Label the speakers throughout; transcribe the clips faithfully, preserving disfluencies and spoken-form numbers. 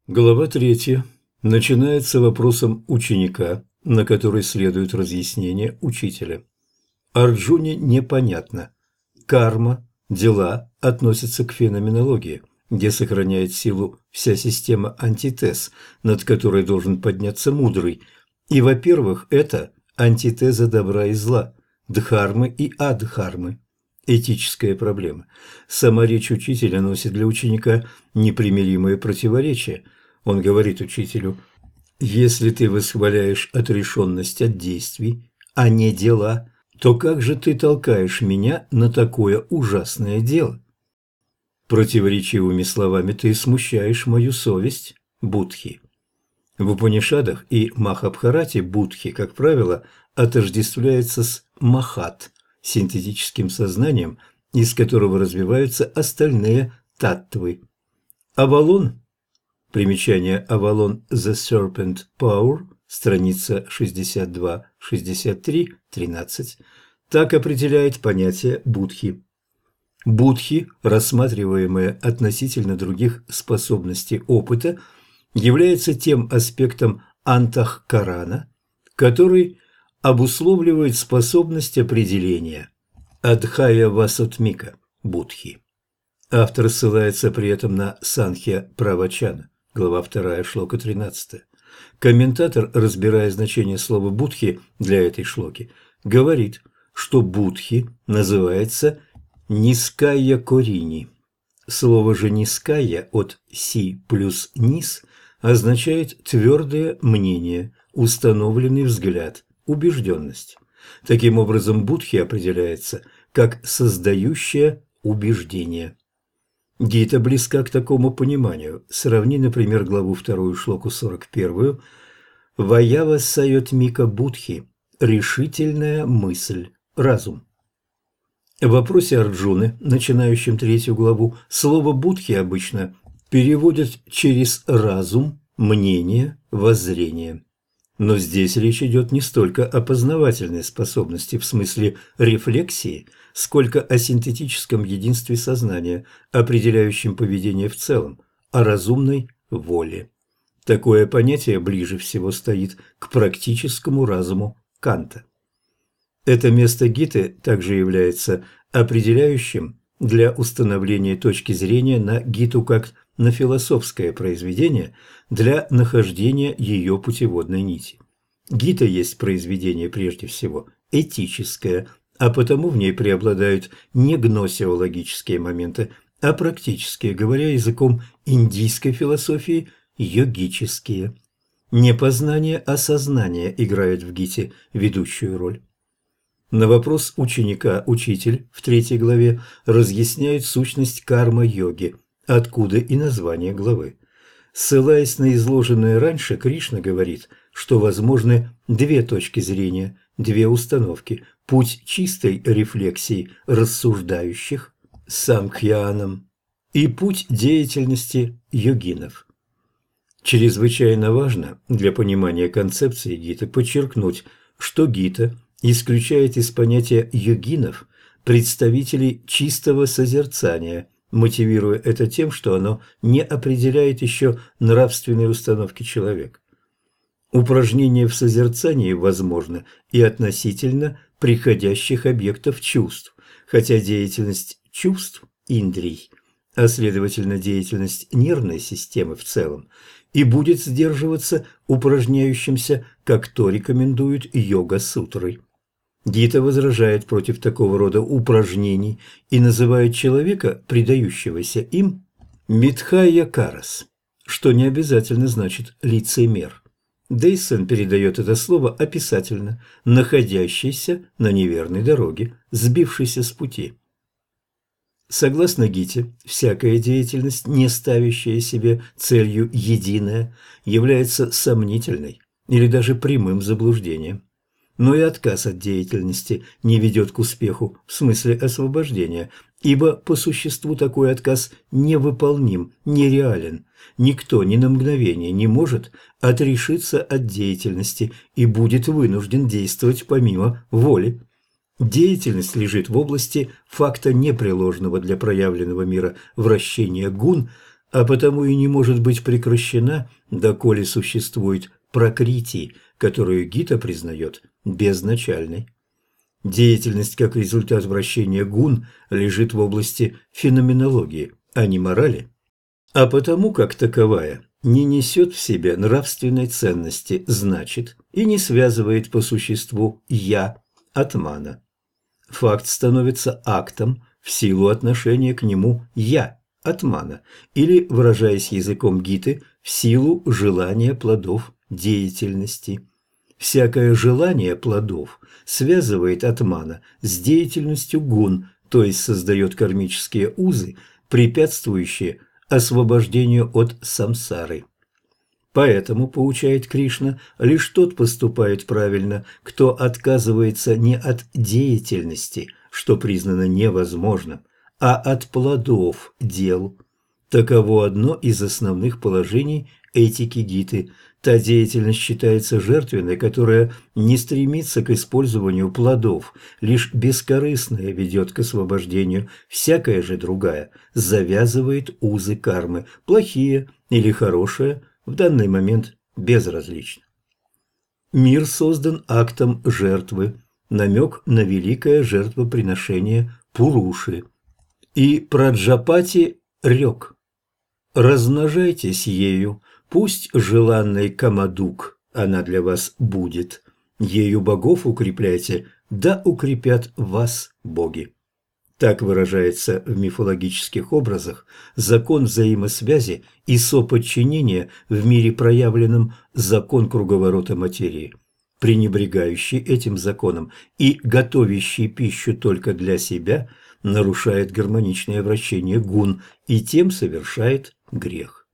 Speaker 1: Глава третья начинается вопросом ученика, на который следует разъяснение учителя. Арджуне непонятно. Карма, дела относятся к феноменологии, где сохраняет силу вся система антитез, над которой должен подняться мудрый. И, во-первых, это антитеза добра и зла, дхармы и адхармы. Этическая проблема. Сама речь учителя носит для ученика непримиримые противоречия. Он говорит учителю: «Если ты восхваляешь отрешенность от действий, а не дела, то как же ты толкаешь меня на такое ужасное дело?» Противоречивыми словами ты смущаешь мою совесть, Будхи. В Упанишадах и Махабхарате Будхи, как правило, отождествляется с Махат, синтетическим сознанием, из которого развиваются остальные таттвы. Авалон, примечание Авалон The Serpent Power, страница шестьдесят два шестьдесят три тринадцать, так определяет понятие Будхи. Будхи, рассматриваемые относительно других способностей опыта, является тем аспектом антахкарана, который обусловливает способность определения адхая васутмика Будхи. Автор ссылается при этом на Санхья Правачана, глава вторая, шлока тринадцатая. Комментатор, разбирая значение слова Будхи для этой шлоки, говорит, что Будхи называется Ниская Корини. Слово же «ниская» от «си» плюс «низ» означает твердое мнение, установленный взгляд, убежденность. Таким образом, Будхи определяется как создающее убеждение. Гита близка к такому пониманию. Сравни, например, главу вторую, шлоку сорок первую. «Ваява сайотмика Будхи» – решительная мысль, разум. В вопросе Арджуны, начинающем третью главу, слово «будхи» обычно переводят через разум, мнение, воззрение. Но здесь речь идет не столько о познавательной способности в смысле рефлексии, сколько о синтетическом единстве сознания, определяющем поведение в целом, о разумной воле. Такое понятие ближе всего стоит к практическому разуму Канта. Это место Гиты также является определяющим для установления точки зрения на Гиту как на философское произведение для нахождения ее путеводной нити. Гита есть произведение прежде всего этическое, а потому в ней преобладают не гносеологические моменты, а практические, говоря языком индийской философии, йогические. Не познание, а сознание играет в Гите ведущую роль. На вопрос ученика учитель в третьей главе разъясняет сущность карма-йоги, откуда и название главы. Ссылаясь на изложенное раньше, Кришна говорит, что возможны две точки зрения, две установки: путь чистой рефлексии рассуждающих самkhьянам и путь деятельности йогинов. Чрезвычайно важно для понимания концепции Гиты подчеркнуть, что Гита исключает из понятия йогинов представителей чистого созерцания, мотивируя это тем, что оно не определяет еще нравственные установки человека. Упражнение в созерцании возможно и относительно приходящих объектов чувств, хотя деятельность чувств, индрий, а следовательно деятельность нервной системы в целом, и будет сдерживаться упражняющимся, как то рекомендуют йога-сутры. Гита возражает против такого рода упражнений и называет человека, предающегося им, митхайя-карас, что не обязательно значит лицемер. Дейсон передает это слово описательно: находящийся на неверной дороге, сбившийся с пути. Согласно Гите, всякая деятельность, не ставящая себе целью единое, является сомнительной или даже прямым заблуждением. Но и отказ от деятельности не ведет к успеху в смысле освобождения, ибо по существу такой отказ невыполним, нереален. Никто ни на мгновение не может отрешиться от деятельности и будет вынужден действовать помимо воли. Деятельность лежит в области факта непреложного для проявленного мира вращения гун, а потому и не может быть прекращена, доколе существует пракрити, которую Гита признает безначальной. Деятельность как результат вращения гун лежит в области феноменологии, а не морали, а потому как таковая не несет в себе нравственной ценности, значит, и не связывает по существу «я» атмана. Факт становится актом в силу отношения к нему «я» атмана, или, выражаясь языком Гиты, в силу желания плодов деятельности. Всякое желание плодов связывает атмана с деятельностью гун, то есть создает кармические узы, препятствующие освобождению от самсары. Поэтому, поучает Кришна, лишь тот поступает правильно, кто отказывается не от деятельности, что признано невозможным, а от плодов дел. Таково одно из основных положений этики Гиты. Та деятельность считается жертвенной, которая не стремится к использованию плодов, лишь бескорыстная ведет к освобождению. Всякая же другая завязывает узы кармы, плохие или хорошие, в данный момент безразлично. Мир создан актом жертвы, намек на великое жертвоприношение Пуруши. И Праджапати рек: «Размножайтесь ею, пусть желанной Камадук она для вас будет, ею богов укрепляйте, да укрепят вас боги». Так выражается в мифологических образах закон взаимосвязи и соподчинения в мире проявленном закон круговорота материи. Пренебрегающий этим законом и готовящий пищу только для себя нарушает гармоничное вращение гун и тем совершает грех.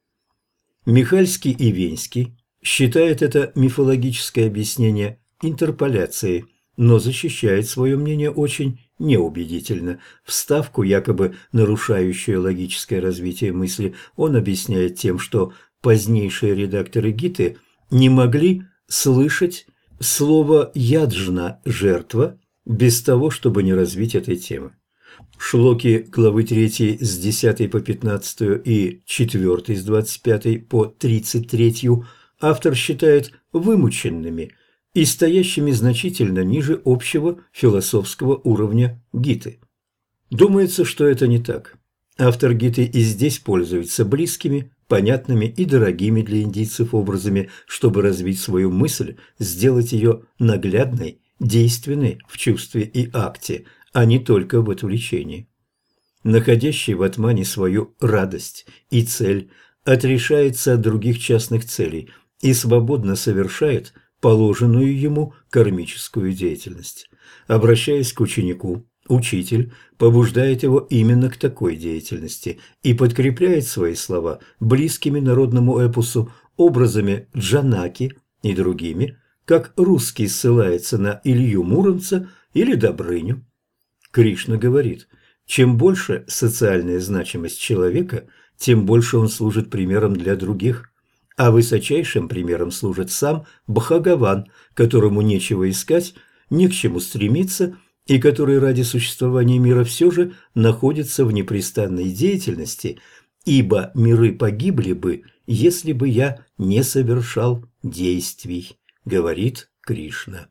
Speaker 1: Михальский и Венский считают это мифологическое объяснение интерполяцией, но защищает свое мнение очень неубедительно. Вставку, якобы нарушающую логическое развитие мысли, он объясняет тем, что позднейшие редакторы Гиты не могли слышать слово «яджна» – «жертва» без того, чтобы не развить этой темы. Шлоки главы третьей с десятой по пятнадцатую и четвёртой с двадцать пятой по тридцать третью автор считает вымученными и стоящими значительно ниже общего философского уровня Гиты. Думается, что это не так. Автор Гиты и здесь пользуется близкими, понятными и дорогими для индийцев образами, чтобы развить свою мысль, сделать ее наглядной, действенной в чувстве и акте, а не только в отвлечении. Находящий в атмане свою радость и цель отрешается от других частных целей и свободно совершает положенную ему кармическую деятельность. Обращаясь к ученику, учитель побуждает его именно к такой деятельности и подкрепляет свои слова близкими народному эпосу образами Джанаки и другими, как русский ссылается на Илью Муромца или Добрыню. Кришна говорит: чем больше социальная значимость человека, тем больше он служит примером для других. А высочайшим примером служит сам Бхагаван, которому нечего искать, не к чему стремиться, и который ради существования мира все же находится в непрестанной деятельности, ибо миры погибли бы, если бы я не совершал действий, говорит Кришна.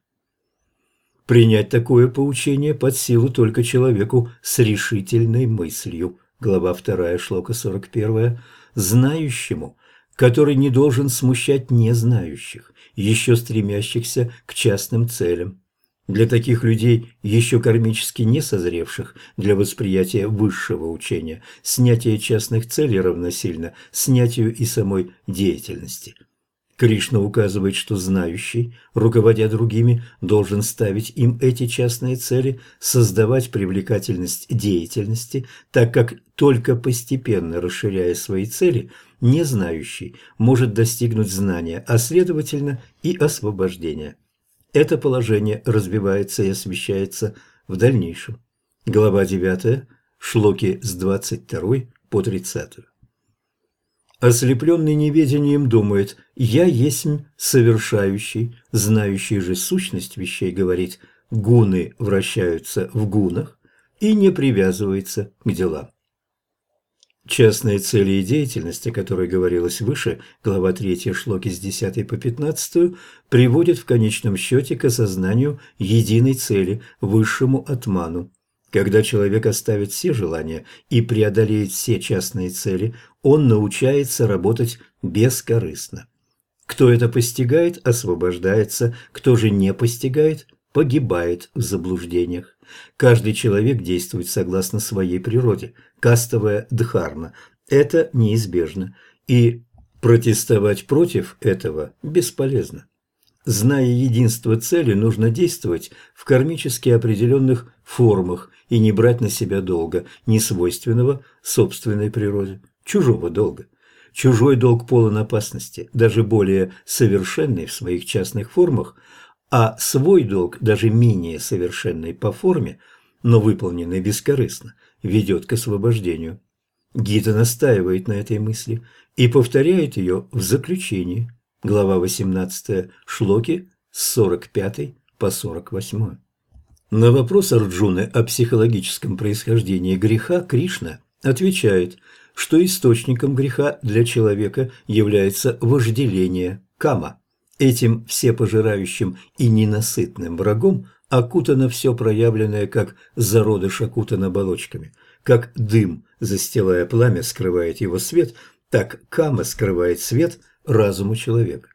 Speaker 1: Принять такое поучение под силу только человеку с решительной мыслью, глава вторая, шлока сорок первая, знающему, который не должен смущать незнающих, еще стремящихся к частным целям. Для таких людей, еще кармически не созревших для восприятия высшего учения, снятие частных целей равносильно снятию и самой деятельности. Кришна указывает, что знающий, руководя другими, должен ставить им эти частные цели, создавать привлекательность деятельности, так как только постепенно расширяя свои цели, незнающий может достигнуть знания, а следовательно и освобождения. Это положение развивается и освещается в дальнейшем. Глава девятая, шлоки с двадцать второй по тридцатую. Ослепленный неведением думает: «Я есмь совершающий», знающий же сущность вещей говорит: «Гуны вращаются в гунах» и не привязывается к делам. Частные цели и деятельность, о которой говорилось выше, глава третья, шлоки с десятой по пятнадцатую, приводят в конечном счете к осознанию единой цели, высшему атману. Когда человек оставит все желания и преодолеет все частные цели, он научается работать бескорыстно. Кто это постигает, освобождается, кто же не постигает, погибает в заблуждениях. Каждый человек действует согласно своей природе, кастовая дхарма. Это неизбежно, и протестовать против этого бесполезно. Зная единство цели, нужно действовать в кармически определенных формах и не брать на себя долга, не свойственного собственной природе, чужого долга. Чужой долг полон опасности, даже более совершенный в своих частных формах, а свой долг, даже менее совершенный по форме, но выполненный бескорыстно, ведет к освобождению. Гита настаивает на этой мысли и повторяет ее в заключении. Глава восемнадцатая, шлоки с сорок пятой по сорок восьмой. На вопрос Арджуны о психологическом происхождении греха Кришна отвечает, что источником греха для человека является вожделение, кама. Этим всепожирающим и ненасытным врагом окутано все проявленное, как зародыш окутан оболочками. Как дым, застилая пламя, скрывает его свет, так кама скрывает свет разума человека.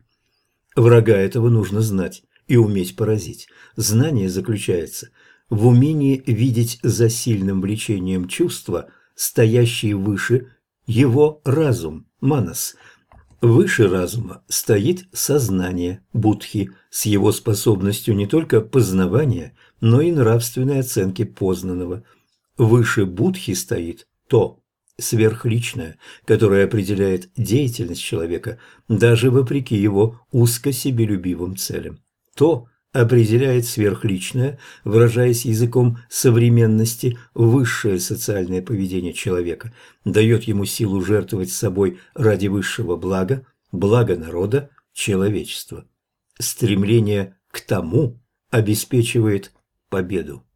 Speaker 1: Врага этого нужно знать и уметь поразить. Знание заключается в умении видеть за сильным влечением чувства, стоящий выше его разум, манас. Выше разума стоит сознание, будхи, с его способностью не только познавания, но и нравственной оценки познанного. Выше будхи стоит то, сверхличное, которое определяет деятельность человека даже вопреки его узкосебелюбивым целям. То определяет сверхличное, выражаясь языком современности, высшее социальное поведение человека, дает ему силу жертвовать собой ради высшего блага, блага народа, человечества. Стремление к тому обеспечивает победу.